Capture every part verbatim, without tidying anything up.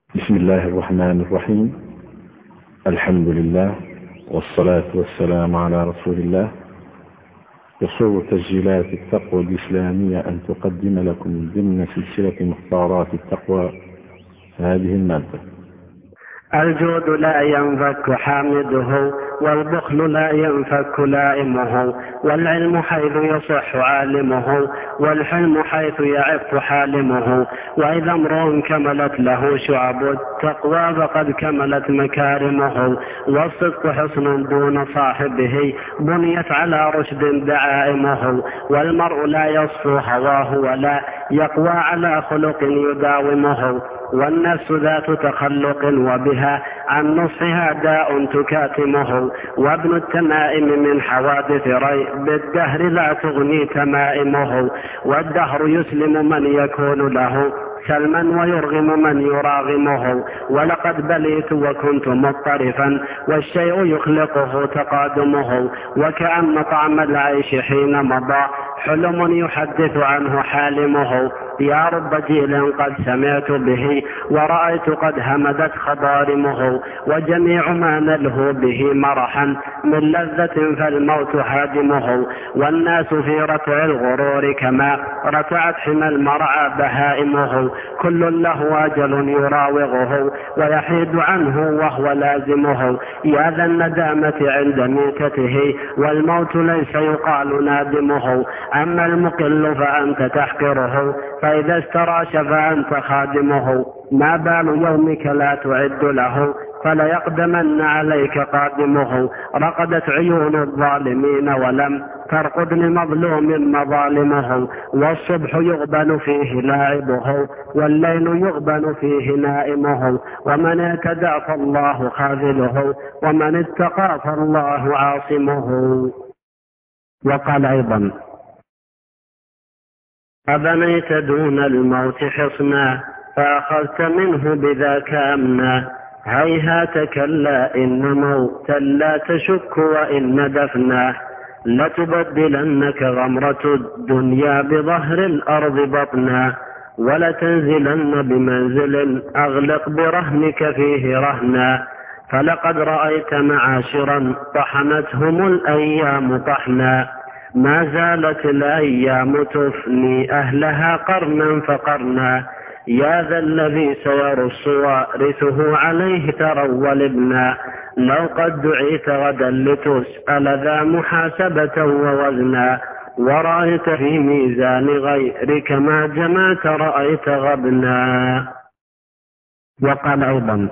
بسم الله الرحمن الرحيم. الحمد لله والصلاة والسلام على رسول الله. يسر تسجيلات التقوى الإسلامية أن تقدم لكم ضمن سلسلة مختارات التقوى هذه المادة. الجود لا ينفك حامده، والبخل لا ينفك لائمه، والعلم حيث يصح عالمه، والحلم حيث يعف حالمه. وإذا امرؤ كملت له شعب التقوى فقد كملت مكارمه، والصدق حصن دون صاحبه بنيت على رشد دعائمه. والمرء لا يصفو هواه ولا يقوى على خلق يداومه، والنفس ذات تخلق وبها عن نصحها داء تكاتمه. وابن التمائم من حوادث ريب الدهر لا تغني تمائمه، والدهر يسلم من يكون له سلما ويرغم من يراغمه. ولقد بليت وكنت مضطرفا والشيء يخلقه تقادمه، وكأن طعم العيش حين مضى حلم يحدث عنه حالمه. يا رب جيل قد سمعت به ورأيت قد همدت خضارمه، وجميع ما نلهو به مرحا من لذة فالموت هادمه. والناس في رتع الغرور كما رتعت حمى المرعى بهائمه، كل له أجل يراوغه ويحيد عنه وهو لازمه. يا ذا الندامة عند ميتته والموت ليس يقال نادمه، أما المقل فأنت تحقره فإذا استراش فأنت خادمه. ما بال يومك لا تعد له فليقدمن عليك قادمه، رقدت عيون الظالمين ولم ترقد لمظلوم مظالمه. والصبح يغبن فيه لاعبه والليل يغبن فيه نائمه، ومن اعتدى فالله خاذله ومن اتقى فالله عاصمه. وقال أيضا: أبنيت دون الموت حصنا فأخذت منه بذاك أمنا، هيهات كلا إن موتا لا تشك وإن دفنا، لتبدلنك غمرة الدنيا بظهر الأرض بطنا، ولتنزلن بمنزل أغلق برهنك فيه رهنا. فلقد رأيت معاشرا طحنتهم الأيام طحنا، ما زالت الأيام تفني أهلها قرنا فقرنا. يا ذا الذي سيرص وارثه عليه ترول ابنا، لو قد دعيت غدا لتسأل ذا محاسبة ووزنا، ورأيت في ميزان غيرك ما جمعت رأيت غبنا. وقال أيضا: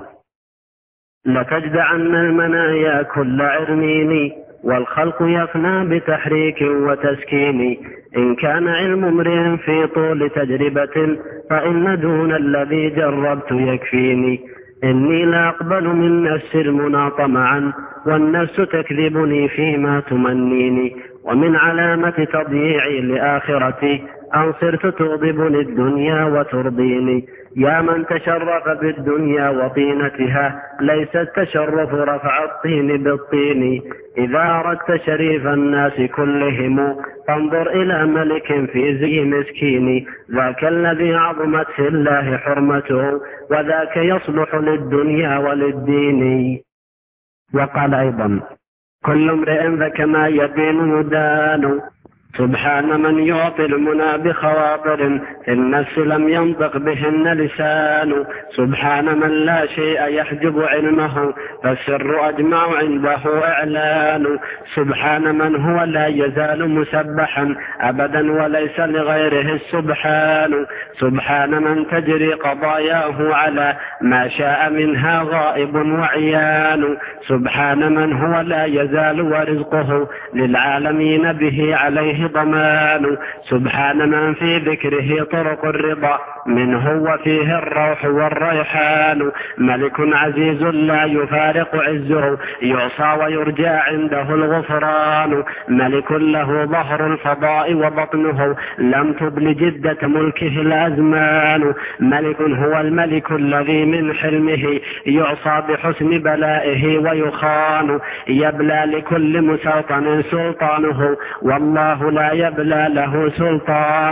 لتجدعن المنايا كل عرنين، والخلق يفنى بتحريك وتسكين، إن كان علم امرئ في طول تجربة فإن دون الذي جربت يكفيني. إني لا أقبل من نفس المنى طمعا، والنفس تكذبني فيما تمنيني، ومن علامة تضييعي لآخرتي أن صرت تغضبني الدنيا وترضيني. يا من تشرف بالدنيا وطينتها ليس التشرف رفع الطين بالطين. إذا أردت شريف الناس كلهم فانظر إلى ملك في زي مسكين، ذاك الذي عظمت في الله حرمته وذاك يصلح للدنيا وللدين. وقال أيضا: كل امرئ فكما يدين يدان، سبحان من يعطي المنى بخواطر في النفس لم ينطق بهن لسان، سبحان من لا شيء يحجب علمه فالسر أجمع عنده إعلان، سبحان من هو لا يزال مسبحا أبدا وليس لغيره السبحان، سبحان من تجري قضاياه على ما شاء منها غائب وعيان، سبحان من هو لا يزال ورزقه للعالمين به عليه ضمان، سبحان من في ذكره طرق الرضا منه وفيه الروح والريحان، ملك عزيز لا يفارق عزه يعصى ويرجى عنده الغفران، ملك له ظهر الفضاء وبطنه لم تبل جدة ملكه الأزمان، ملك هو الملك الذي من حلمه يعصى بحسن بلائه ويخان، يبلى لكل مسلطن سلطانه والله لا يبلى له سلطان،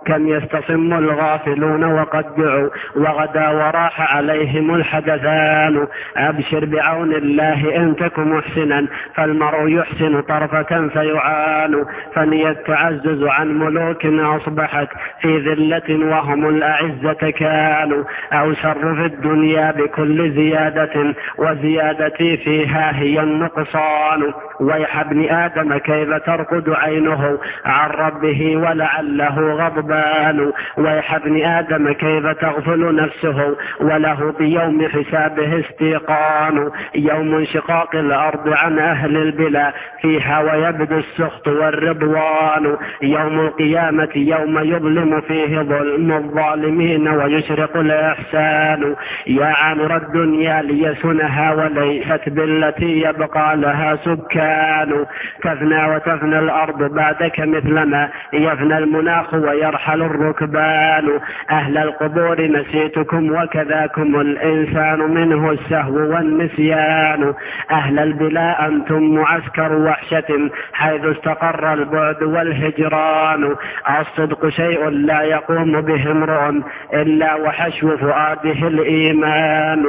كم يستصم الغافلون وقد دعوا وغدا وراح عليهم الحدثان. أبشر بعون الله إن تك محسنا فالمرء يحسن طرفة فيعان. فني التعزز عن ملوك أصبحت في ذلة وهم الأعزة كانوا. أو سر في الدنيا بكل زيادة وزيادتي فيها هي النقصان. ويح ابن آدم كيف ترقد عينه عن ربه ولعله غضبان. ويح ابن آدم كيف تغفل نفسه وله بيوم حسابه استيقان. يوم انشقاق الأرض عن أهل البلا فيها ويبدو السخط والرضوان. يوم القيامة يوم يظلم فيه ظلم الظالمين ويشرق الإحسان. يا عامر الدنيا ليسنها وليست بالتي يبقى لها سكان. تفنى وتفنى الأرض بعدك مثلما يفنى المناخ ويرحل الركبان. أهل القبور نسيتكم وكذاكم الإنسان منه السهو والنسيان. أهل البلاء أنتم معسكر وحشة حيث استقر البعد والهجران. الصدق شيء لا يقوم به امرؤ إلا وحشو فؤاده الإيمان.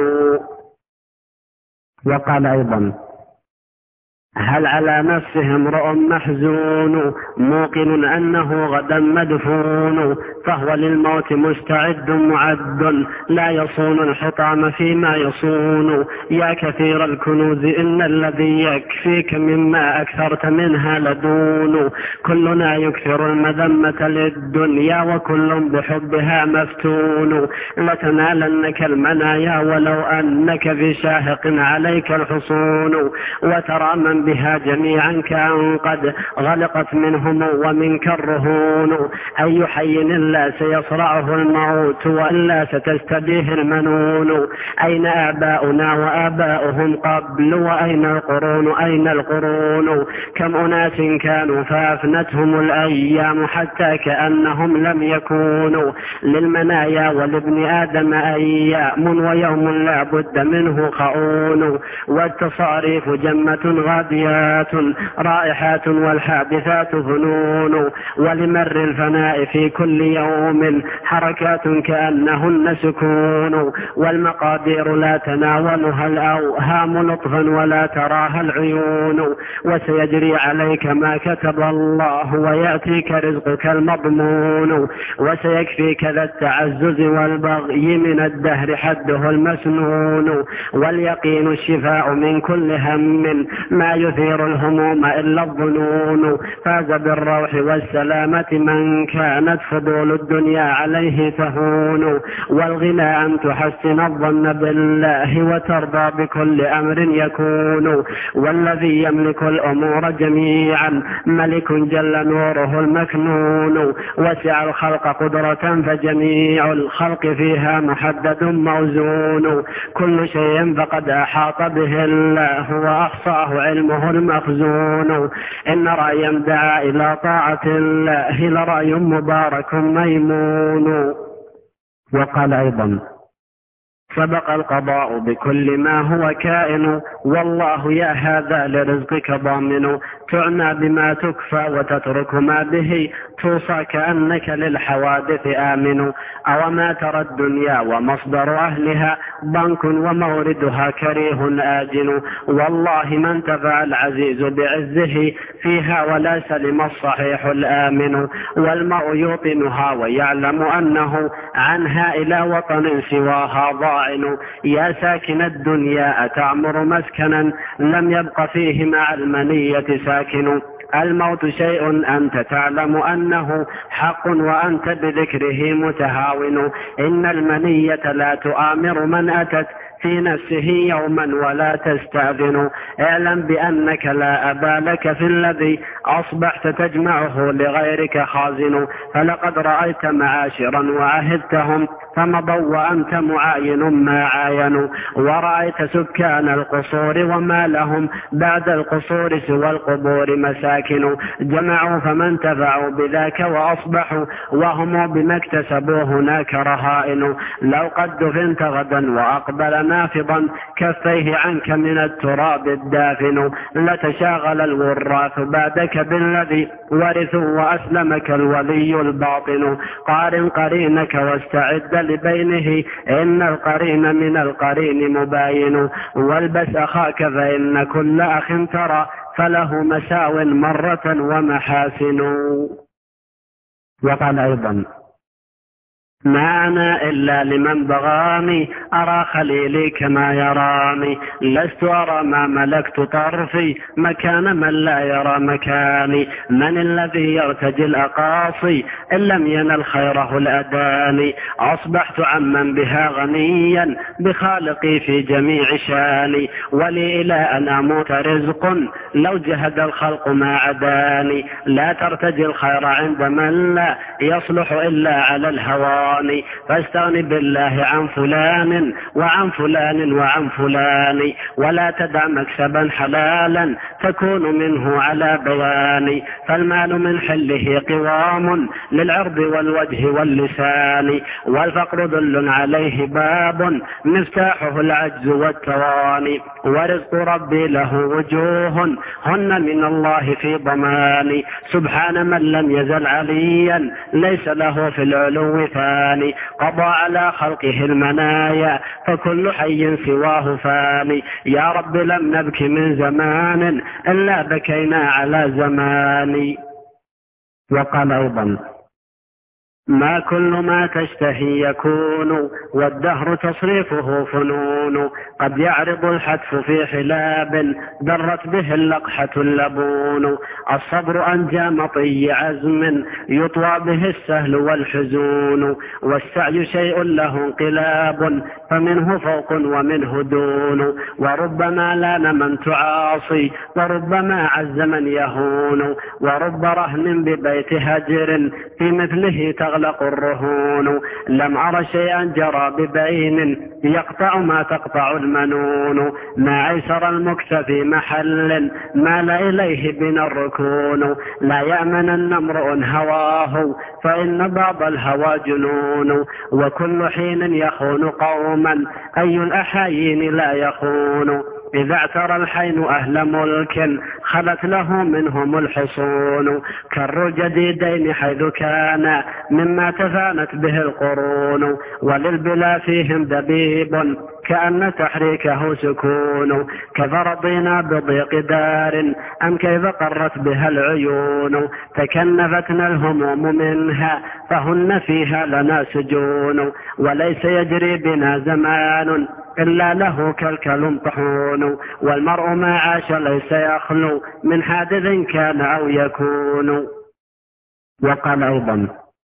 وقال أيضا هل على نفسه امرؤ محزون موقن أنه غدا مدفون. فهو للموت مستعد معد لا يصون الحطام فيما يصون. يا كثير الكنوز إن الذي يكفيك مما أكثرت منها لدون. كلنا يكثر المذمة للدنيا وكل بحبها مفتون. لتنالنك المنايا ولو أنك في شاهق عليك الحصون. وترى من بها جميعا كأن قد غلقت منهم ومنك الرهون. أي حي إلا سيصرعه الموت وإلا ستستديه المنون. أين آباؤنا وآباؤهم قبل وأين القرون أين القرون. كم أناس كانوا فأفنتهم الأيام حتى كأنهم لم يكونوا. للمنايا ولابن آدم أيام ويوم لا بد منه خؤون. والتصاريف جمة غادية رائحات والحادثات فنون. ولمر الفناء في كل يوم حركات كأنهن سكون. والمقادير لا تناولها الأوهام لطفا ولا تراها العيون. وسيجري عليك ما كتب الله ويأتيك رزقك المضمون. وسيكفيك ذا التعزز والبغي من الدهر حده المسنون. واليقين الشفاء من كل هم ما يثير الهموم إلا الظنون. فاز بالروح والسلامة من كانت فضول الدنيا عليه تهون. والغنى أن تحسن الظن بالله وترضى بكل أمر يكون. والذي يملك الأمور جميعا ملك جل نوره المكنون. وسع الخلق قدرة فجميع الخلق فيها محدد موزون. كل شيء فقد أحاط به الله وأحصاه علمه المخزون. إن رأيا دعا إلى طاعة الله لرأي مبارك ميمون. وقال أيضا سبق القضاء بكل ما هو كائن والله يا هذا لرزقك ضامن. تعنى بما تكفى وتترك ما به توصى كأنك للحوادث آمن. أو ما ترى الدنيا ومصدر أهلها ضنك وموردها كريه آجن. والله ما انتفع العزيز بعزه فيها ولا سلم الصحيح الآمن. والمرء يوطنها ويعلم أنه عنها إلى وطن سواها ضاعن. يا ساكن الدنيا أتعمر مسكنا لم يبق فيه مع المنية ساكن. الموت شيء أنت تعلم أنه حق وأنت بذكره متهاون. إن المنية لا تؤامر من أتت في نفسه يوما ولا تستأذن. اعلم بأنك لا أبا لك في الذي أصبحت تجمعه لغيرك خازن. فلقد رأيت معاشرا وعهدتهم فمضوا وأنت معاين ما عاينوا. ورأيت سكان القصور وما لهم بعد القصور سوى القبور مساكن. جمعوا فما انتفعوا بذاك وأصبحوا وهم بما اكتسبوا هناك رهائن. لو قد دفنت غدا وأقبل نافضا كفيه عنك من التراب الدافن لتشاغل الوراث بعدك بالذي ورثوا وأسلمك الولي الباطن قارن قرينك واستعد لبينه إن القرين من القرين مباين والبس أخاك فإن كل أخ ترى فله مساو مرة ومحاسن. وقال أيضا ما أنا إلا لمن بغاني أرى خليلي كما يراني لست أرى ما ملكت طرفي مكان من لا يرى مكاني من الذي يرتجي الأقاصي إن لم ينل خيره الأداني أصبحت عمن بها غنيا بخالقي في جميع شاني ولي إلى أن أموت رزق لو جهد الخلق ما عداني لا ترتجي الخير عند من لا يصلح إلا على الهوى فاستغن بالله عن فلان وعن فلان وعن فلان ولا تدع مكسبا حلالا تكون منه على بيان فالمال من حله قوام للعرض والوجه واللسان والفقر ذل عليه باب مفتاحه العجز والتواني ورزق ربي له وجوه هن من الله في ضمان سبحان من لم يزل عليا ليس له في العلو ثاني قضى على خلقه المنايا فكل حي سواه فاني يا رب لم نبك من زمان إلا بكينا على زمان. وقال أيضا ما كل ما تشتهي يكون والدهر تصريفه فنون قد يعرض الحتف في حلاب درت به اللقحة اللبون الصبر أنجى مطي عزم يطوى به السهل والحزون والسعي شيء له انقلاب فمنه فوق ومنه دون وربما لان من تعاصي وربما عز من يهون ورب رهن ببيت هجر في مثله تغلق الرهون لم أر شيئا جرى ببين يقطع ما تقطع المنون ما عيسر المكس في محل مال إليه بنا الركون لا يأمن امرؤ هواه فإن بعض الهوى جنون وكل حين يخون قوما أي الأحايين لا يخون إذا اعترى الحين أهل ملك خلت له منهم الحصون كر الجديدين حيث كان مما تفانت به القرون وللبلا فيهم دبيب كأن تحريكه سكون كفرضنا بضيق دار أم كيف قرت بها العيون تكنفتنا الهموم منها فهن فيها لنا سجون وليس يجري بنا زمان إلا له كالكل طحون والمرء ما عاش ليس يخلو من حادث كان أو يكون. وقال أيضا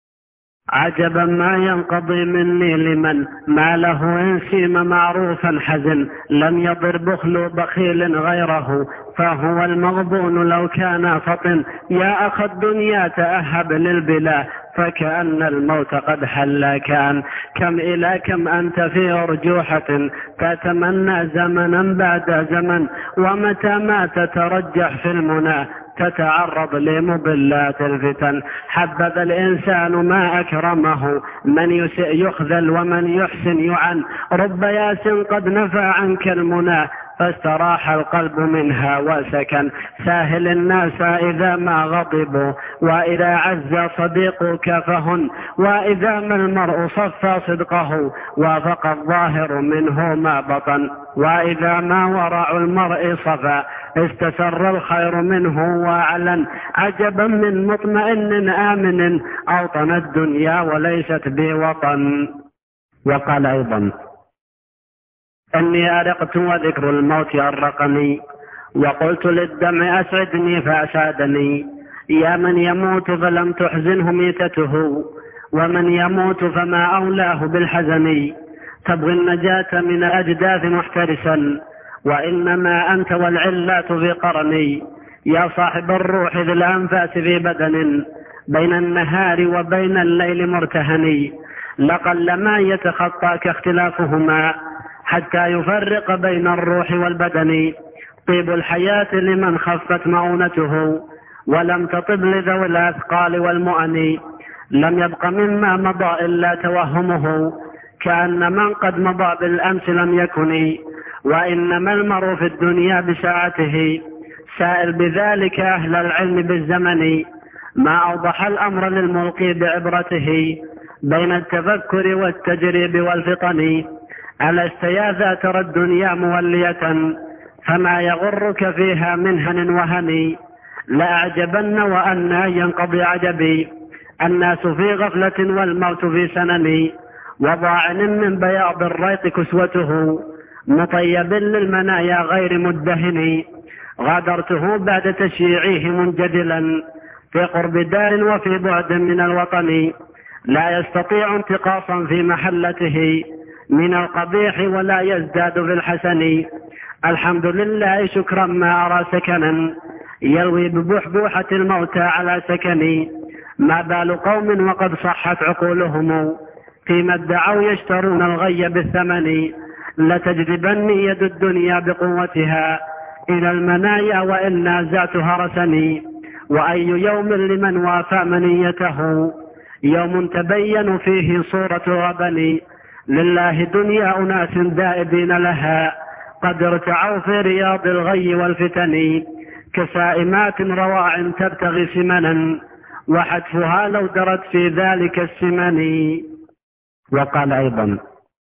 عجبا ما ينقضي مني لمن ما له إن سيم معروفا حزن لم يضر بخل بخيل غيره فهو المغبون لو كان فطن يا أخ الدنيا تأهب للبلا فكأن الموت قد حل كان كم إلى كم أنت في أرجوحة تتمنى زمنا بعد زمن ومتى ما تترجح في المنى تتعرض لمضلات الفتن حبذا الإنسان ما أكرمه من يسئ يخذل ومن يحسن يعن رب ياس قد نفى عنك المنى فاستراح القلب منها وسكن ساهل الناس إذا ما غضبوا وإذا عز صديقك فهن وإذا ما المرء صفى صدقه وافق الظاهر منه ما بطن وإذا ما ورع المرء صفى استسر الخير منه وأعلن عجبا من مطمئن آمن أوطن الدنيا وليست بوطن. وقال أيضا أني أرقت وذكر الموت أرقني وقلت للدمع أسعدني فأسعدني يا من يموت فلم تحزنه ميتته ومن يموت فما أولاه بالحزن تبغي النجاة من الأجداث محترسا وإنما أنت والعلات في قرني يا صاحب الروح ذي الأنفاس في بدن بين النهار وبين الليل مرتهني لقل ما يتخطاك اختلافهما حتى يفرق بين الروح والبدن طيب الحياة لمن خفت مؤونته ولم تطب لذوي الأثقال والمؤن لم يبق مما مضى إلا توهمه كأن من قد مضى بالأمس لم يكن، وإنما المرء في الدنيا بساعته. سائل بذلك أهل العلم بالزمن، ما أوضح الأمر للملقي بعبرته، بين التفكر والتجريب والفطن. ألست يا ذا ترى الدنيا مولية، فما يغرك فيها من هن وهن. لأعجبن وأن ينقضي عجبي، الناس في غفلة والموت في سنن. وضاعن من بياض الريط كسوته، مطيب للمنايا غير مدهن. غادرته بعد تشييعه منجدلا، في قرب دار وفي بعد من الوطن. لا يستطيع انتقاصا في محلته من القبيح، ولا يزداد في الحسن. الحمد لله شكرا ما أرى سكنا، يلوي ببحبوحة الموتى على سكن. ما بال قوم وقد صحت عقولهم، فيما ادعوا يشترون الغي بالثمن. لتجذبني يد الدنيا بقوتها إلى المنايا، وإن نازعتها رسني. وأي يوم لمن وافى منيته، يوم تبين فيه صورة غبن. لله دنيا أناس دائبين لها، قد ارتعوا في رياض الغي والفتن. كسائمات رواع تبتغي سمنا، وحتفها لو درت في ذلك السمن. وقال أيضا: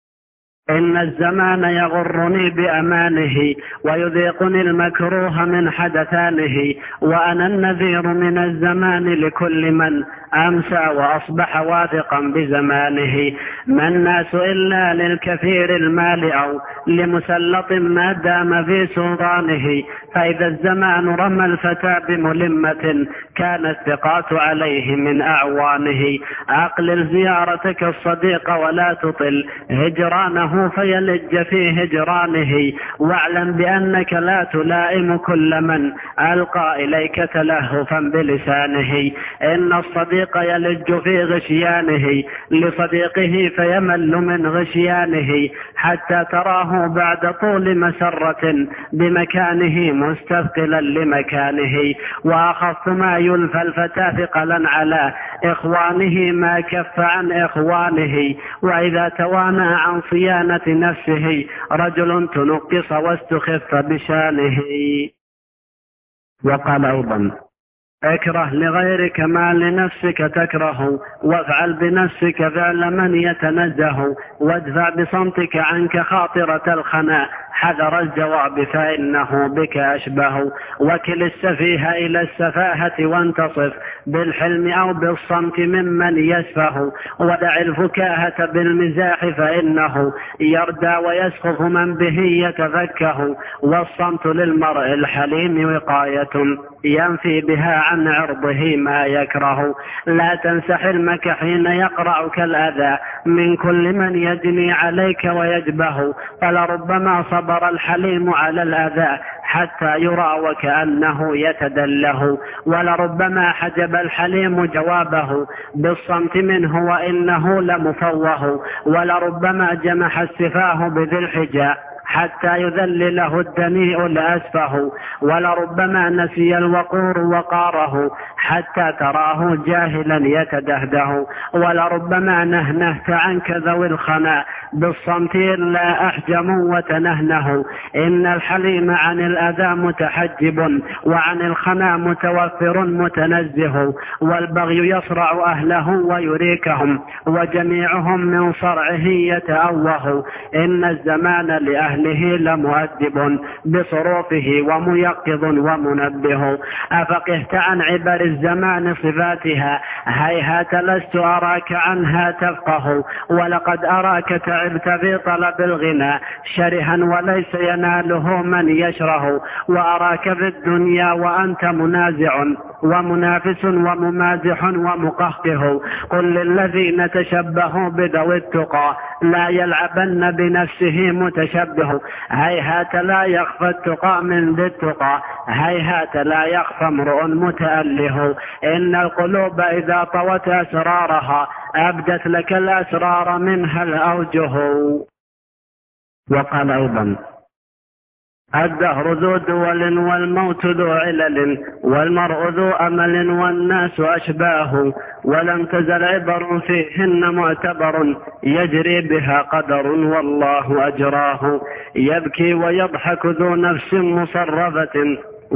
إن الزمان يغرني بأمانه، ويذيقني المكروه من حدثانه. وأنا النذير من الزمان لكل من أمسى وأصبح واثقا بزمانه. ما الناس إلا للكثير المال أو لمسلط ما دام في سلطانه. فإذا الزمان رمى الفتى بملمة، كان الثقات عليه من أعوانه. أقلل زيارتك الصديق ولا تطل هجرانه، فيلج في هجرانه. واعلم بأنك لا تلائم كل من ألقى إليك تلهفا بلسانه. إن الصديق يلج في غشيانه لصديقه، فيمل من غشيانه، حتى تراه بعد طول مسرة بمكانه مستثقلا لمكانه. وأخف ما يلفى الفتى ثقلا على إخوانه، ما كف عن إخوانه. وإذا توانى عن صيانة نفسه، رجل تنقص واستخف بشانه. وقال أيضا: اكره لغيرك ما لنفسك تكره، وافعل بنفسك فعل من يتنزه. وادفع بصمتك عنك خاطرة الخنا، حذر الجواب فإنه بك أشبه. وكل السفيه إلى السفاهة، وانتصف بالحلم أو بالصمت ممن يسفه. ودع الفكاهة بالمزاح، فإنه يردى ويسخف من به يتفكه. والصمت للمرء الحليم وقاية، ينفي بها عن عرضه ما يكره. لا تنس حلمك حين يقرعك الأذى من كل من يجني عليك ويجبه. فلربما صبر الحليم على الأذى حتى يرى وكأنه يتدله. ولربما حجب الحليم جوابه بالصمت منه وإنه لمفوه. ولربما جمح السفاه بذي الحجاء حتى يذلله الدنيء لأسفه. ولربما نسي الوقور وقاره حتى تراه جاهلا يتدهده. ولربما نهنهت عنك ذوي الخنا بالصمت إلا أحجموا وتنهنه. إن الحليم عن الأذى متحجب، وعن الخنا متوفر متنزه. والبغي يصرع أهله ويريكهم، وجميعهم من صرعه يتأوه. إن الزمان لأهله لمؤدب بصروفه، وميقظ ومنبه. أفقهت عن عبر الزمان صفاتها، هيهات لست أراك عنها تفقه. ولقد أراك تعبت في طلب الغنى شرها، وليس يناله من يشره. وأراك في الدنيا وأنت منازع ومنافس وممازح ومقهقه. قل للذين تشبهوا بذوي التقى، لا يلعبن بنفسه متشبه. هيهات لا يخفى التقى من ذي التقى، هيهات لا يخفى امرؤ متأله. إن القلوب إذا طوت أسرارها، أبدت لك الأسرار منها الأوجه. وقال أيضا: الدهر ذو دول والموت ذو علل والمرء ذو أمل والناس أشباه ولم تزل عبر فيهن معتبر يجري بها قدر والله أجراه يبكي ويضحك ذو نفس مصرفة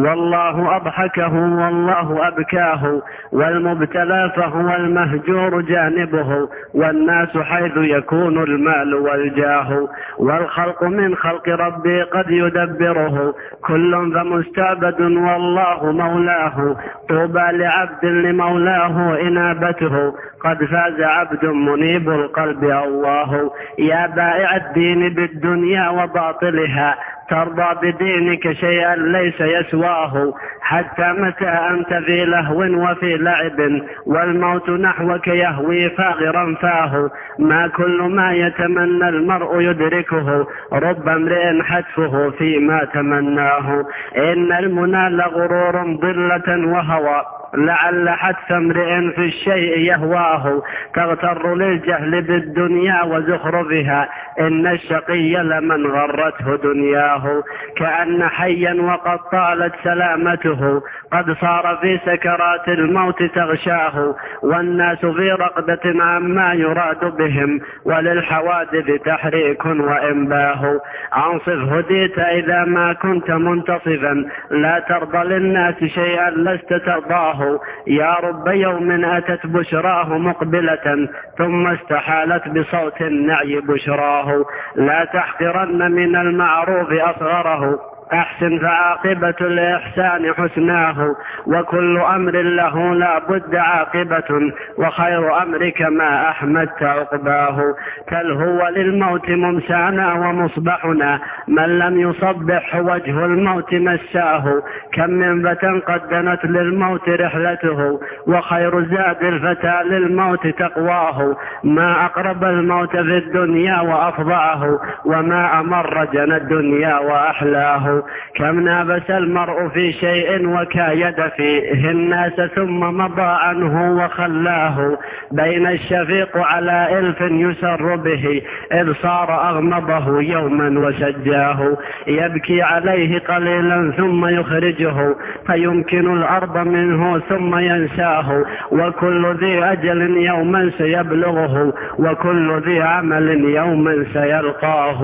والله أضحكه والله أبكاه والمبتلى فهو المهجور جانبه والناس حيث يكون المال والجاه والخلق من خلق ربي قد يدبره كل فمستعبد والله مولاه طوبى لعبد لمولاه إنابته قد فاز عبد منيب القلب الله يا بائع الدين بالدنيا وباطلها ترضى بدينك شيئا ليس يسواه حتى متى أنت في لهو وفي لعب والموت نحوك يهوي فاغرا فاه ما كل ما يتمنى المرء يدركه رب امرئ حتفه فيما تمناه إن المنى لغرور ضلة وهوى لعل حتف امرئ في الشيء يهواه تغتر للجهل بالدنيا وزخرفها إن الشقي لمن غرته دنياه كأن حيا وقد طالت سلامته قد صار في سكرات الموت تغشاه والناس في رقدة عما يراد بهم وللحوادث تحريك وإنباه أنصف هديت إذا ما كنت منتصفا لا ترضى للناس شيئا لست ترضاه يا رب يوم أتت بشراه مقبلة ثم استحالت بصوت النعي بشراه لا تحقرن من المعروف أصغره أحسن فعاقبة الإحسان حسناه وكل أمر له لا بد عاقبة وخير أمرك ما أحمدت عقباه تلهو للموت ممسانا ومصبحنا من لم يصبح وجه الموت مساه كم من فتى قد دنت للموت رحلته وخير زاد الفتى للموت تقواه ما أقرب الموت في الدنيا وأفضعه وما أمر جنى الدنيا وأحلاه كم نابس المرء في شيء وكايد فيه الناس ثم مضى عنه وخلاه بين الشفيق على إلف يسر به إذ صار أغمضه يوما وسجاه يبكي عليه قليلا ثم يخرجه فيمكن الأرض منه ثم ينساه وكل ذي أجل يوما سيبلغه وكل ذي عمل يوما سيلقاه.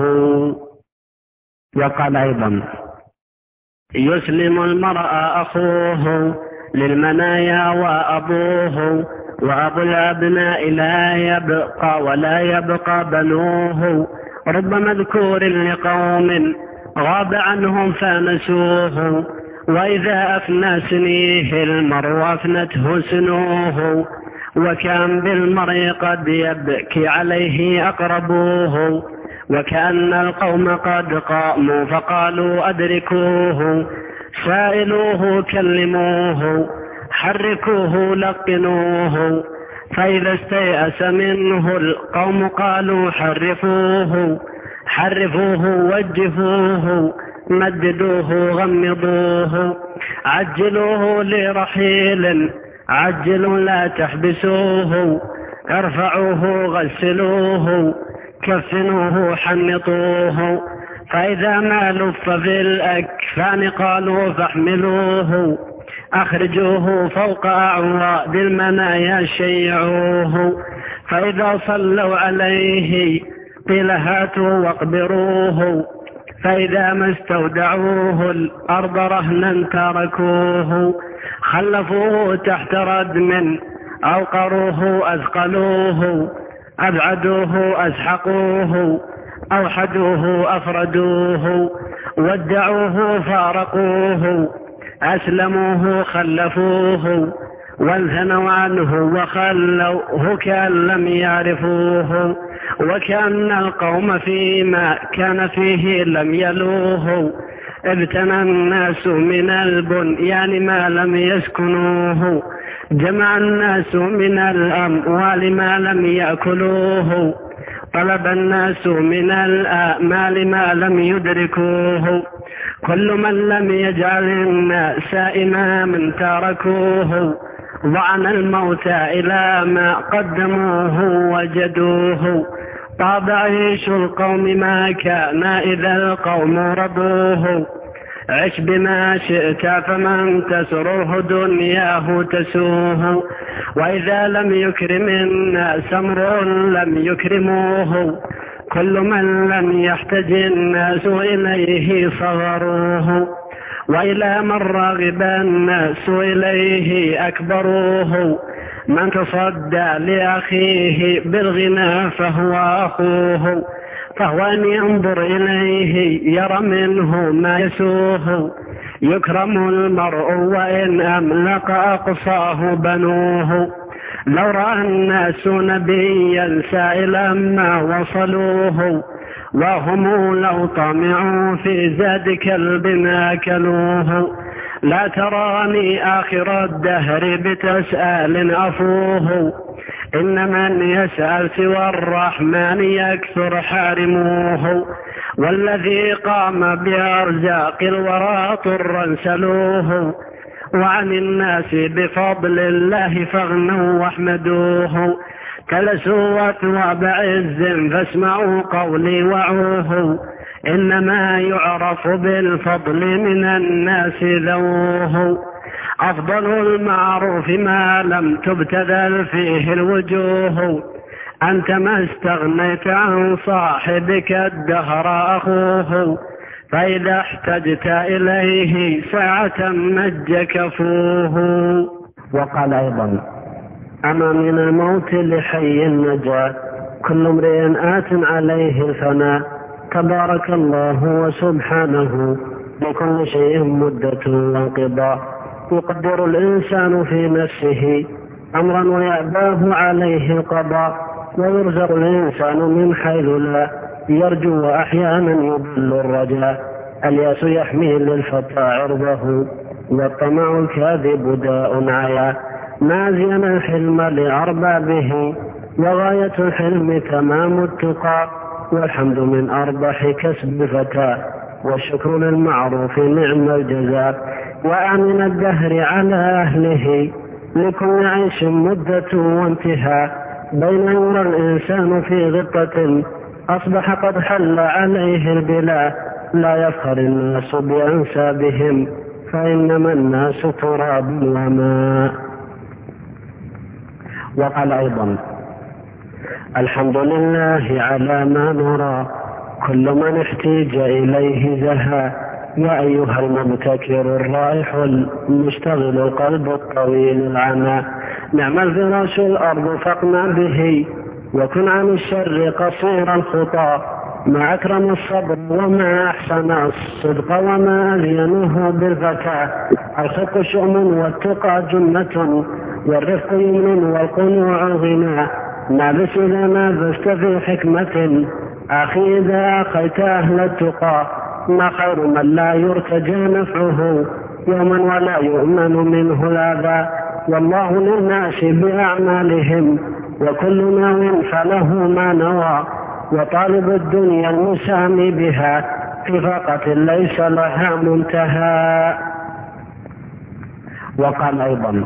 وقال أيضا يسلم المرء أخوه للمنايا وأبوه وأبو الأبناء لا يبقى ولا يبقى بنوه رب مذكور لقوم غاب عنهم فنسوه وإذا أفنى سنيه المرء أفنته سنوه وكان بالمرء قد يبكي عليه أقربوه وكأن القوم قد قاموا فقالوا أدركوه سائلوه كلموه حركوه لقنوه فإذا استيأس منه القوم قالوا حرفوه حرفوه وجفوه مددوه غمضوه عجلوه لرحيل عجلوا لا تحبسوه ارفعوه غسلوه كفنوه حنطوه فإذا ما لف في الأكفان قالوا فاحملوه أخرجوه فوق أعواد المنايا شيعوه فإذا صلوا عليه قيل هاتوا واقبروه فإذا ما استودعوه الأرض رهنا تركوه خلفوه تحت ردم أوقروه أثقلوه أبعدوه أزحقوه أوحدوه أفردوه ودعوه فارقوه أسلموه خلفوه وانثنوا عنه وخلوه كأن لم يعرفوه وكأن القوم فيما كان فيه لم يلوه ابتنى الناس من البنيان ما لم يسكنوه جمع الناس من الأموال ما لم يأكلوه طلب الناس من الآمال ما لم يدركوه كل من لم يجعل الناس إماما تركوه ضعن الموت إلى ما قدموه وجدوه طاب عيش القوم ما كان إذا القوم رضوه عش بما شئت فمن تسره دنياه تسوه وإذا لم يكرم الناس امرؤ لم يكرموه كل من لم يحتج الناس إليه صغروه وإلى من رغب الناس إليه أكبروه من تصدى لأخيه بالغنى فهو أخوه فهو أن ينظر إليه يرى منه ما يسوه يكرم المرء وإن أملق أقصاه بنوه لو رأى الناس نبيا سائلا ما وصلوه وهم لو طمعوا في زاد كلب أكلوه لا تراني آخر الدهر بتسأل أفوه إن من يسأل سوى الرحمن يكثر حارموه والذي قام بأرزاق الورى طرا سلوه وعن الناس بفضل الله فاغنوا واحمدوه كلسوا أثواب عز فاسمعوا قولي وعوه إنما يعرف بالفضل من الناس ذووه أفضل المعروف ما لم تبتذل فيه الوجوه أنت ما استغنيت عن صاحبك الدهر أخوه فإذا احتجت إليه ساعة مج كفوه. وقال أيضا أما من الموت لحي النجاة كل امرئ آت عليه الفناء تبارك الله وسبحانه لكل شيء مدة وانقضاء يقدر الإنسان في نفسه أمرا ويأباه عليه القضاء ويرزق الإنسان من حيث لا يرجو وأحيانا يضل الرجاء الياس يحمي للفتى عرضه والطمع الكاذب داء عيا نازيا الحلم لأربابه وغاية الحلم تمام التقى والحمد من أربح كسب فتى والشكر للمعروف نعم الجزاء وأمن الدهر على أهله لكل عيش مدة وانتهاء بين يرى الإنسان في غطة أصبح قد حل عليه البلاء لا يفخر الناس بأنسابهم فإنما الناس تراب وماء. وقال أيضا الحمد لله على ما نرى كل من احتيج إليه زهى يا أيها المبتكر الرائح المشتغل القلب الطويل العمى نعم الفراش الأرض فاقنع به وكن عن الشر قصير الخطى ما أكرم الصبر وما أحسن الصدق وما أزينه بالذكاء الصدق شؤم والتقى جنة والرفق يمن والقنوع غنى نابس إذا نابست في حكمة أخي إذا أخيت أهل التقى ما خير من لا يرتجى نفعه يوما ولا يؤمن منه الأذى والله للناس بأعمالهم وكل ناو فله ما نوى وطالب الدنيا المسامي بها في فاقة ليس لها منتهى. وقال أيضا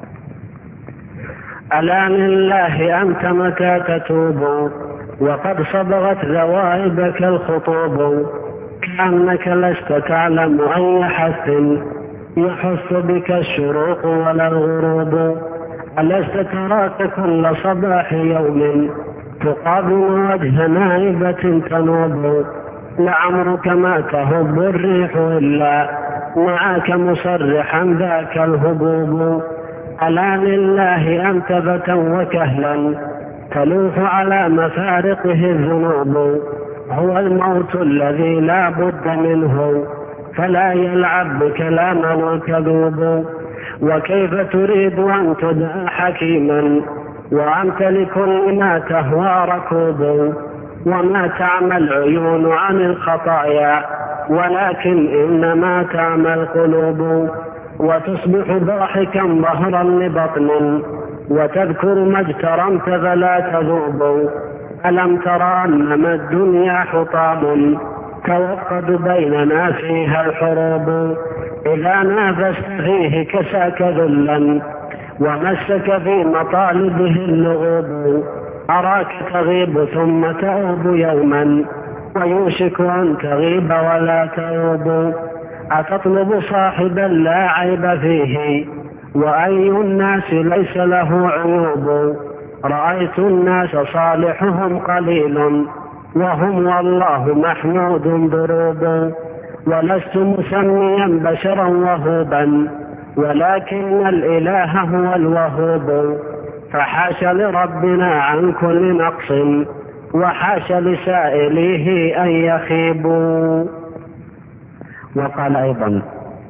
ألا لله أنت متى تتوب وقد صبغت ذوائبك الخطوب كأنك لست تعلم أي حث يحس بك الشروق ولا الغروب ألست تراك كل صباح يوم تقابل وجه نائبة تنوب لعمرك ما تهب الريح إلا معك مصرحا ذاك الهبوب ألا لله أنتبة وكهلا تلوح على مفارقه الذنوب هو الموت الذي لا بد منه فلا يلعب بكلام الكذوب وكيف تريد أن تدعى حكيما وأنت لكل ما تهوى ركوب وما تعمى العيون عن الخطايا ولكن إنما تعمى القلوب وتصبح ضاحكا ظهرا لبطن وتذكر ما اجترمت فلا تذوب ألم ترى أنما الدنيا حطام توقد بيننا فيها الحروب إذا نافست فيه كساك ذلا ومسك في مطالبه اللغوب أراك تغيب ثم تعود يوما ويوشك أن تغيب ولا تعود أتطلب صاحبا لا عيب فيه وأي الناس ليس له عيوب رأيت الناس صالحهم قليل وهم والله محمود ضروب ولست مسميا بشرا وهوبا ولكن الإله هو الوهوب فحاش لربنا عن كل نقص وحاش لسائليه أن يخيبوا. وقال أيضا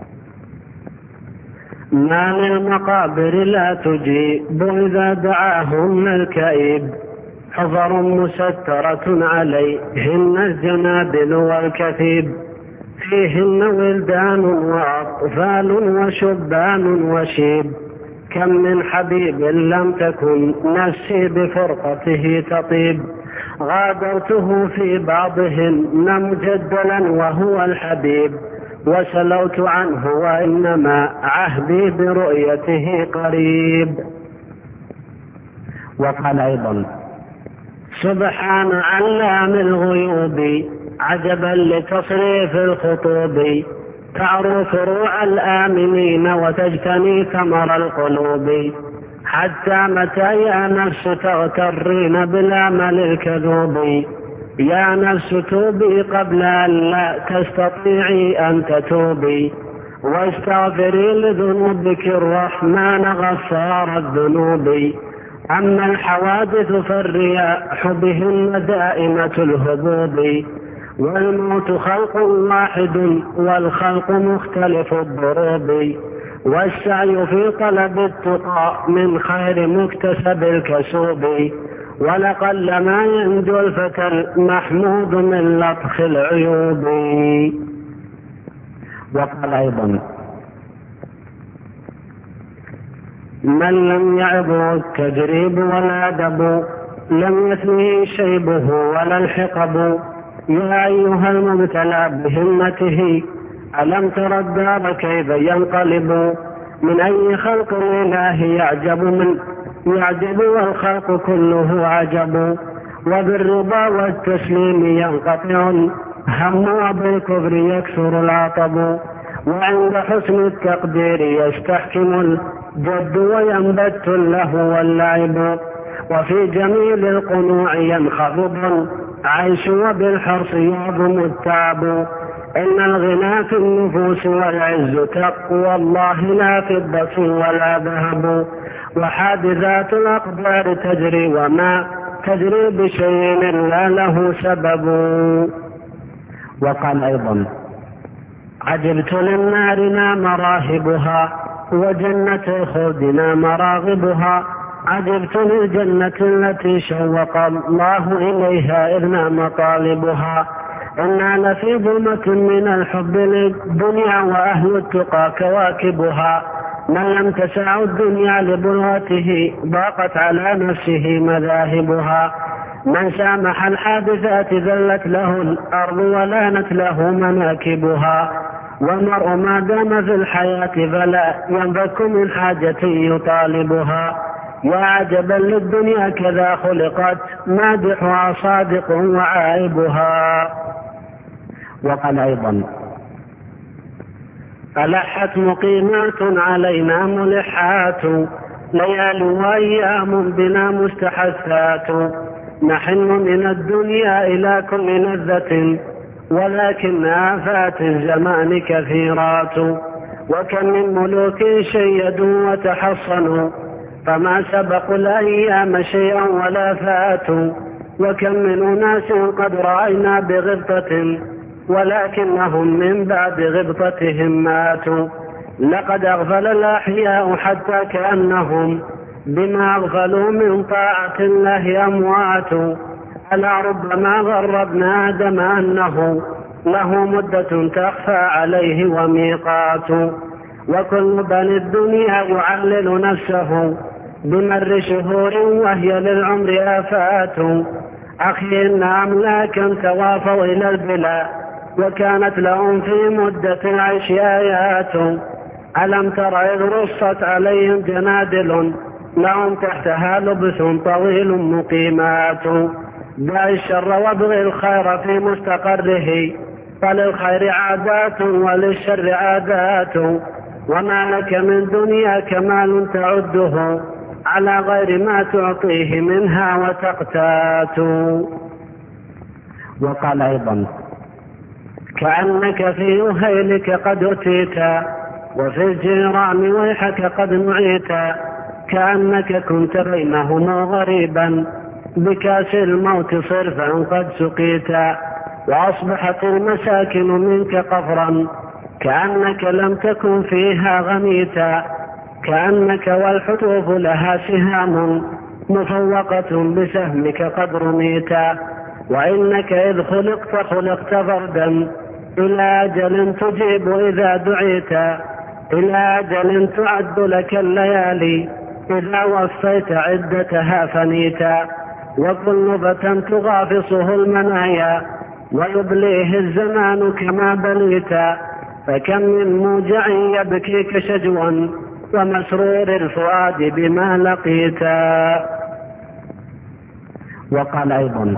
ما للمقابر لا تجيب إذا دعاهن الكئيب حضر مسترة عليهن الجنابل والكثيب فيهن ولدان وأطفال وشبان وشيب كم من حبيب لم تكن نفسي بفرقته تطيب غادرته في بعضهن مجدلا وهو الحبيب وسلوت عنه وإنما عهدي برؤيته قريب. وقال أيضا سبحان علام الغيوب عجبا لتصريف الخطوب تعرو فروع الآمنين وتجتني ثمر القلوب حتى متى يا نفس تغترين بالعمل الكذوب يا نفس توبي قبل أن لا تستطيعي أن تتوبي واستغفري لذنوبك الرحمن غفار الذنوب أما الحوادث فالرياح بهن دائمة الهبوب والموت خلق واحد والخلق مختلف الضروب والسعي في طلب التقى من خير مكتسب الكسوب ولقل ما ينجو الفتى المحمود من لطخ العيوب. وقال أيضا من لم يعظه التجريب والأدب لم يثنه شيبه ولا الحقب يا أيها المبتلى بهمته ألم تر الدار كيف ينقلب من أي خلق الله يعجب من يعجب والخلق كله عجب وبالرضا والتسليم ينقطع الهم وبالكفر يكثر العطب وعند حسن التقدير يستحكم الجد وينبت له واللعب وفي جميل القنوع ينخفض العيش وبالحرص يعظم التعب إن الغنى في النفوس والعز تقوى الله لا فضة ولا ذهب وحادثات الأقدار تجري وما تجري بشيء لا له سبب. وقال أيضا عجبت للنارنا مراهبها وجنة الخلدنا مراغبها عجبت للجنة التي شوق الله إليها إذنا مطالبها إنا لفي ظلمة من الحب للدنيا وأهل التقى كواكبها من لم تسع الدنيا لبلغته ضاقت على نفسه مذاهبها من سامح الحادثات ذلت له الأرض ولانت له مناكبها والمرء ما دام في الحياة فلا ينفك من حاجة يطالبها يا عجبا للدنيا كذا خلقت مادحها صادق وعائبها. وقال أيضا ألحت مقيمات علينا ملحات ليال وأيام بنا مستحثات نحن من الدنيا إلى كل لذة ولكن آفات الزمان كثيرات وكم من ملوك شيدوا وتحصنوا فما سبقوا الأيام شيئا ولا فاتوا وكم من أناس قد رأينا بغبطة ولكنهم من بعد غبطتهم ماتوا لقد أغفل الأحياء حتى كأنهم بما أغفلوا من طاعة الله أموات ألا ربما غربنا آدم أنه له مدة تخفى عليه وميقات وكل بني الدنيا يعلل نفسه بمر شهور وهي للعمر آفات أخي إن أملاكا توافوا إلى البلا وكانت لهم في مدة العيش آيات ألم تر إذ رصت عليهم جنادل لهم تحتها لبس طويل مقيمات دع الشر وابغ الخير في مستقره فللخير عادات وللشر عادات، وما لك من دنيا كمال تعده على غير ما تعطيه منها وتقتات. وقال أيضا: كأنك في أهيلك قد أتيت، وفي الجيران ويحك قد نعيت، كأنك كنت بينهم غريبا بكاس الموت صرفا قد سقيت، وأصبحت المساكن منك قفرا كأنك لم تكن فيها غميتا، كأنك والحتوف لها سهام مفوقة بسهمك قد رميتا، وإنك إذ خلقت خلقت فردا إلى أجل تجيب إذا دعيت، إلى أجل تعد لك الليالي إذا وفيت عدتها فنيتا، وكل فتى تغافصه المنايا ويبليه الزمان كما بليتا، فكم من موجع يبكيك شجوا ومسرور الفؤاد بما لقيتا. وقال أيضا: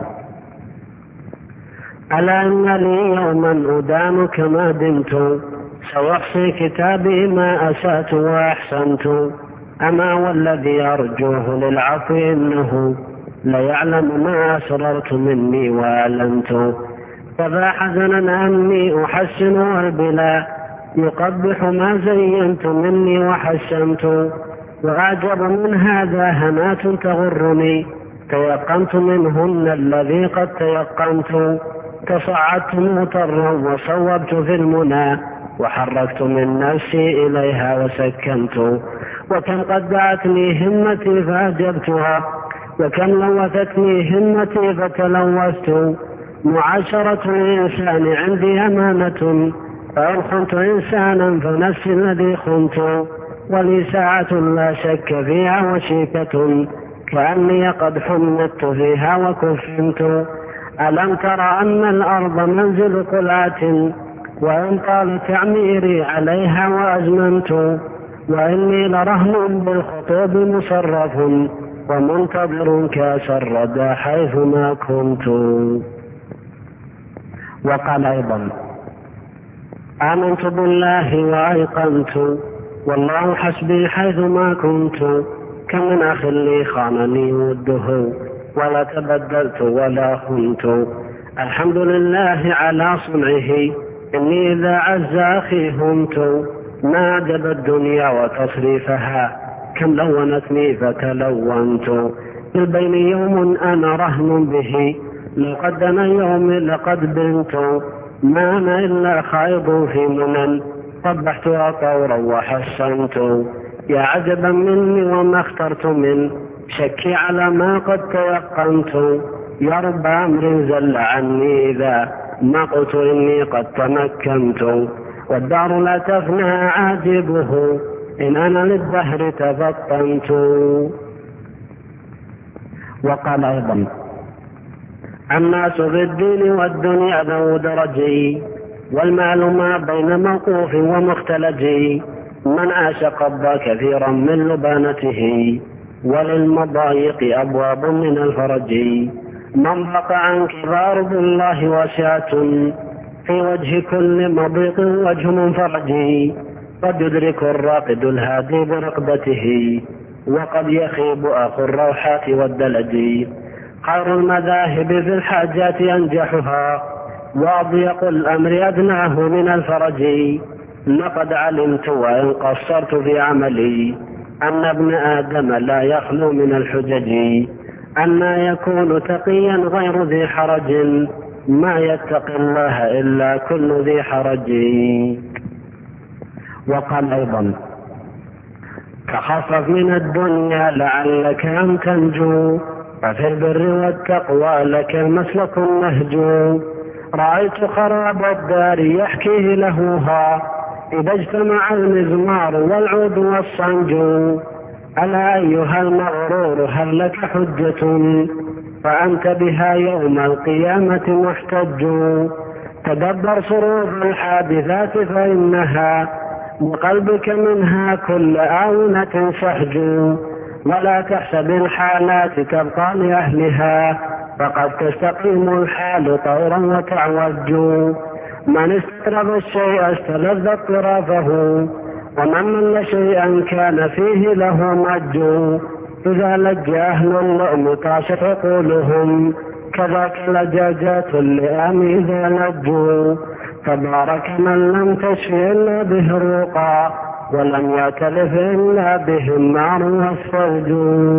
ألا إن لي يوما أدان كما دمت، سيحصي كتابي ما أسأت وأحسنت، أما والذي أرجوه للعفو إنه ليعلم ما أسررت مني وأعلنت، فذا حزنا أني أحسن والبلا يقبح ما زينت مني وحسنت، وأعجب من هذا هنات تغرني تيقنت منهن الذي قد تيقنت، تصعدت مغترا وصوبت في المنى وحركت من نفسي إليها وسكنت، وكم قد دعتني همتي فأجبتها وكم لوثتني همتي فتلوثت، معاشرة الإنسان عندي أمانة فإن خنت إنسانا فنفسي الذي خنت، ولي ساعة لا شك فيها وشيكة كأني قد حمدت فيها وكفنت، ألم تر أن الأرض منزل قلعة وإن طال تعميري عليها وأزمنت، وإني لرهن بالخطوب مصرف ومنتظر كاس الردى حيث ما كنت. وقال أيضا: آمنت بالله وأيقنت والله حسبي حيث ما كنت، كم من أخ لي خانني وده ولا تبدلت ولا خنت، الحمد لله على صنعه إني إذا عز أخي همت، ما عجب الدنيا وتصريفها كم لونتني فتلونت، بالبين يوم أنا رهن به لو قد أنا يوم لقد بنت، ما أنا إلا خائض في منن قبحتها طورا وحسنت، يا عجبا مني وما اخترت من شكي على ما قد تيقنت، يا رب أمر زل عني إذا ما قلت إني قد تمكنت، والدار لا تفنى عاجبه إن أنا للدهر تفطنت. وقال أيضا: الناس في الدين والدنيا ذو درجي، والمال ما بين موقوف ومختلجي، من عاش قضى كثيرا من لبانته وللمضايق أبواب من الفرج، من ضاق عنك فأرض الله واسعة في وجه كل مضيق وجه منفرج، قد يدرك الراقد الهادي برقبته وقد يخيب أخو الروحات والدلج، خير المذاهب في الحاجات أنجحها وأضيق الأمر أدناه من الفرج، لقد علمت وإن قصرت في عملي أن ابن آدم لا يخلو من الحجج، أن يكون تقيا غير ذي حرج ما يتقي الله إلا كل ذي حرج. وقال أيضا: تخفف من الدنيا لعلك أن تنجو، ففي البر والتقوى لك المسلك النهج، رأيت خراب الدار يحكيه لهوها إذا اجتمع المزمار والعود والصنج، ألا أيها المغرور هل لك حجة فأنت بها يوم القيامة محتج، تدبر صروف الحادثات فإنها بقلبك منها كل آونة سحج، ولا تحسب الحالات تبقى لأهلها فقد تستقيم الحال طورا وتعوج، من استطرب الشيء استلذ اطرافه، ومن مل شيئا كان فيه له مج. إذا لج أهل اللؤم طاشت عقولهم، كذاك لجاجات اللئام إذا لجوا. تبارك من لم تشف إلا به الرقى، ولم يأتلف إلا به النار والثلج.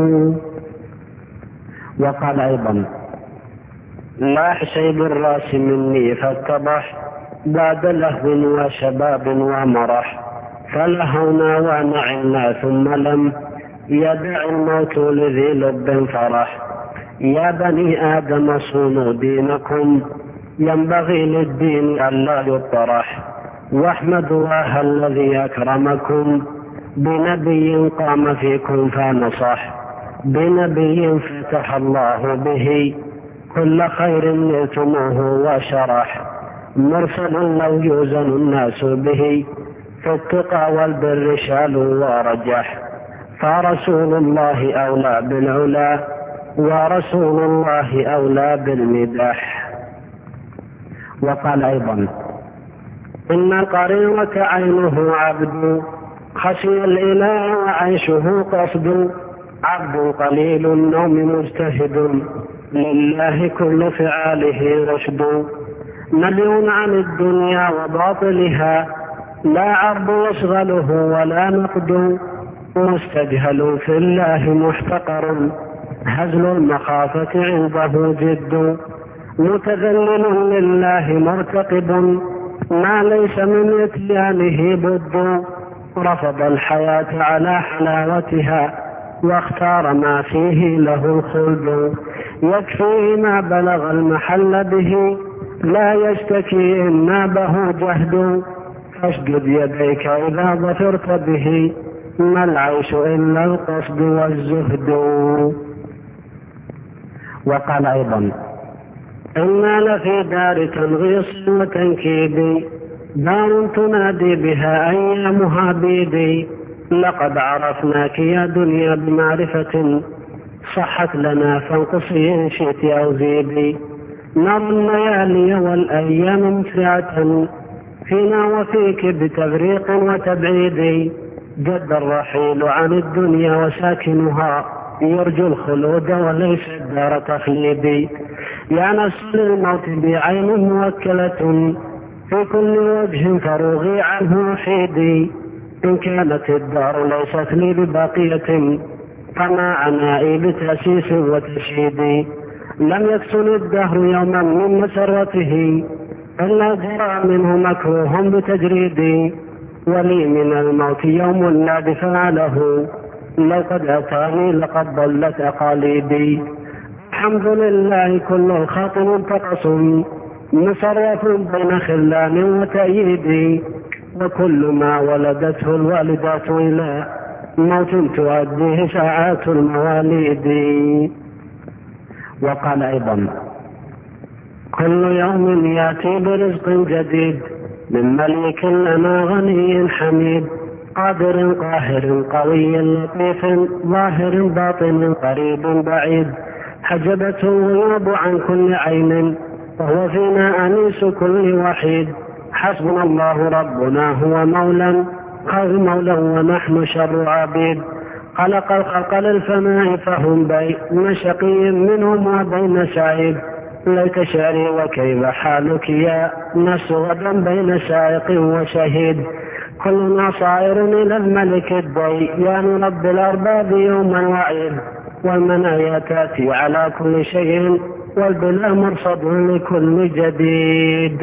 وقال أيضا: لاح شيب الراس مني فاتضح، بعد لهو وشباب ومرح. فلهونا ونعمنا ثم لم يدع الموت لذي لب فرح. يا بني آدم صونوا دينكم، ينبغي للدين ألا يطرح. واحمدوا الله الذي أكرمكم، بنبي قام فيكم فنصح. بنبي فتح الله به كل خير نلتموه وشرح. مرسل لو يوزن الناس به، في التقى والبر شالوا ورجح. فرسول الله أولى بالعلا، ورسول الله أولى بالمدح. وقال أيضا: إن القرينة عينه عبد، خشي الإله وعيشه قصد. عبد قليل النوم مجتهد، لله كل فعاله رشد. مليون عن الدنيا وباطلها، لا عرض يشغله ولا نقد. مستجهل في الله محتقر، هزل المخافة عنده جد. متذلل لله مرتقب، ما ليس من اتيانه بد. رفض الحياة على حلاوتها، واختار ما فيه له الخلد. يكفيه ما بلغ المحل به، لا يشتكي إن نابه جهد. فاشدد يديك إذا ظفرت به، ما العيش إلا القصد والزهد. وقال أيضا: إنا لفي دار تنغيص وتنكيد، دار تنادي بها أيامها بيدي. لقد عرفناك يا دنيا بمعرفة، صحت لنا فانقصي إن شئت أو زيدي. نرى الليالي والأيام مسرعة، فينا وفيك بتفريق وتبعيد. جد الرحيل عن الدنيا وساكنها، يرجو الخلود وليس الدار تخليدي. يا نفس للموت بعين موكلة، في كل وجه فروغي عنه وحيدي. إن كانت الدار ليست لي بباقية، فما عنائي بتأسيس وتشييد. لم يكسن الدهر يوما من مسرته، إلا جرى منه مكروه بتجريدي. ولي من الموت يوم لا دفاع له، لو قد أتاني لقد ضلت أقاليدي. الحمد لله كل الخلق منتقص، مصرف بين خلان وتأييد. وكل ما ولدته الوالدات إلى موت تؤديه ساعات المواليد. وقال أيضا: كل يوم يأتي برزق جديد، من مليك لنا غني حميد. قادر قاهر قوي لطيف، ظاهر باطن قريب بعيد. حجبته الغيوب عن كل عين، وهو فينا أنيس كل وحيد. حسبنا الله ربنا هو مولا، خير مولا ونحن شر عبيد. خلق الخلق للفناء فهم بين شقي منهم وبين سعيد. ليت شعري وكيف حالك يا نفس غدا بين سائق وشهيد. كلنا صائر إلى الملك الديان رب الأرباب يوم الوعيد. والمنايا تأتي على كل شيء، والبلا مرصد لكل جديد.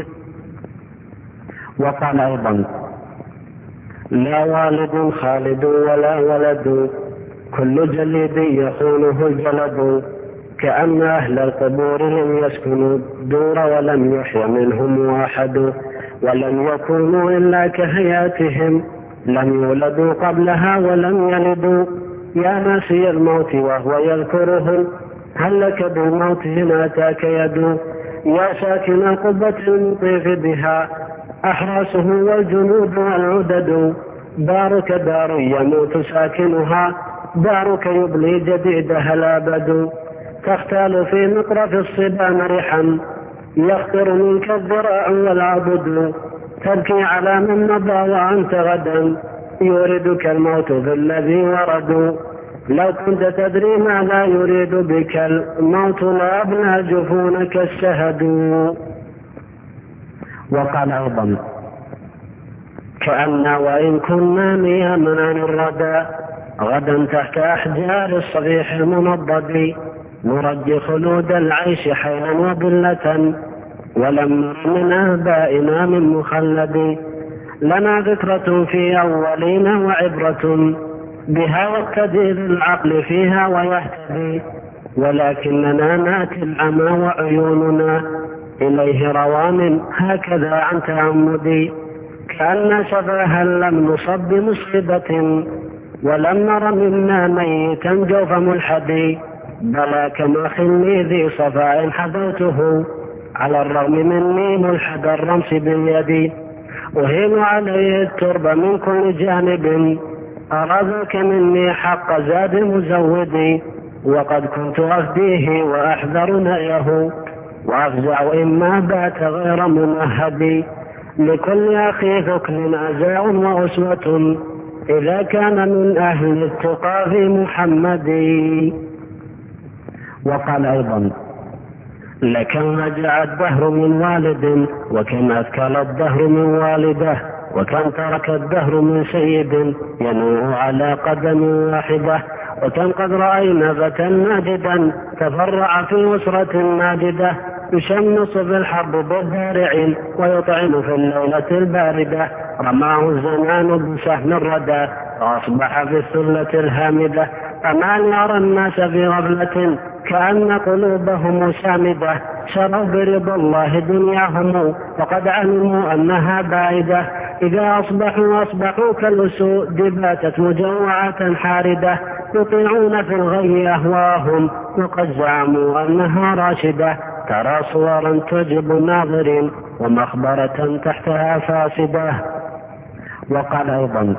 وقال أيضا: لا والد خالد ولا ولد، كل جليد يخونه الجلد. كأن أهل القبور لم يسكنوا الدور، ولم يحي منهم واحد. ولم يكونوا إلا كهياتهم، لم يولدوا قبلها ولم يلدوا. يا ناسي الموت وهو يذكرهم، هل لك بالموت إن أتاك يد. يا ساكن القبة المطيف بها، أحراسه والجنود والعدد. دارك دار يموت ساكنها، دارك يبلي جديدها الأبد. تختال في مقرف الصبا مرحا، يخطر منك الذراع والعبد تبكي على من مضى وأنت غدا يوردك الموت في الذي ورد لو كنت تدري ما لا يريد بك الموت لأبنى جفونك الشهد. وقال أيضا كأن وإن كنا نياما عن الردى غدا تحت أحجار الصبيح المنضد نرجي خلود العيش حيلا وضلة ولم نر من آبائنا من مخلد لنا ذكرة في أولين وعبرة بها يقتدي العقل فيها ويهتدي ولكننا ناتي العمى وعيوننا إليه روان هكذا عن تعمدي كأن شباها لم نصب بمصيبة ولم نر منا ميتا جوف ملحد بلى كما خلي ذي صفاء حذوته على الرغم مني ملحد الرمس باليد أهين عليه الترب من كل جانب أرادك مني حق زاد مزودي وقد كنت أفديه وأحذر نأيه وأفزع إما بات غير منهدي لكل أخي ثكل أزاع وأسوة إذا كان من أهل التقى في محمد. وقال أيضا لكم رجع الدهر من والد وكم أثكل الدهر من والده وكم ترك الدهر من سيد ينوء على قدم واحدة وكم قد رأينا فتى ناجدا تفرع في أسرة ناجدة يشمس بالحرب بالذارع ويطعم في الليلة الباردة رماه الزمان بسهم الردى وأصبح في الثلة الهامدة أما يرى الناس في غفلة كأن قلوبهم سامدة شروا برضا الله دنياهم وقد علموا أنها بعيدة إذا أصبحوا أصبحوا كالأسود باتت مجوعة حاردة يطيعون في الغي أهواهم وقد زعموا أنها راشدة ترى صورا تعجب الناظرين ومخبرة تحتها فاسدة. وقال أيضا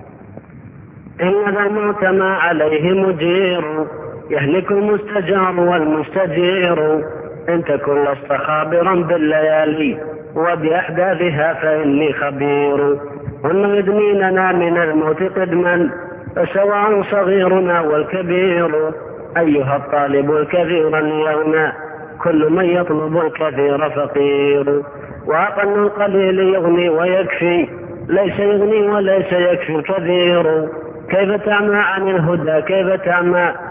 إن ذا الموت ما عليه مجير يهلك المستجار والمستجير إن تكن لست خابرا بالليالي وبأحداثها فإني خبير هم يدنيننا من الموت قدما فسواء صغيرنا والكبير أيها الطالب الكثير اليوم كل من يطلب الكثير فقير وأقل القليل يغني ويكفي ليس يغني وليس يكفي الكثير كيف تعمى عن الهدى كيف تعمى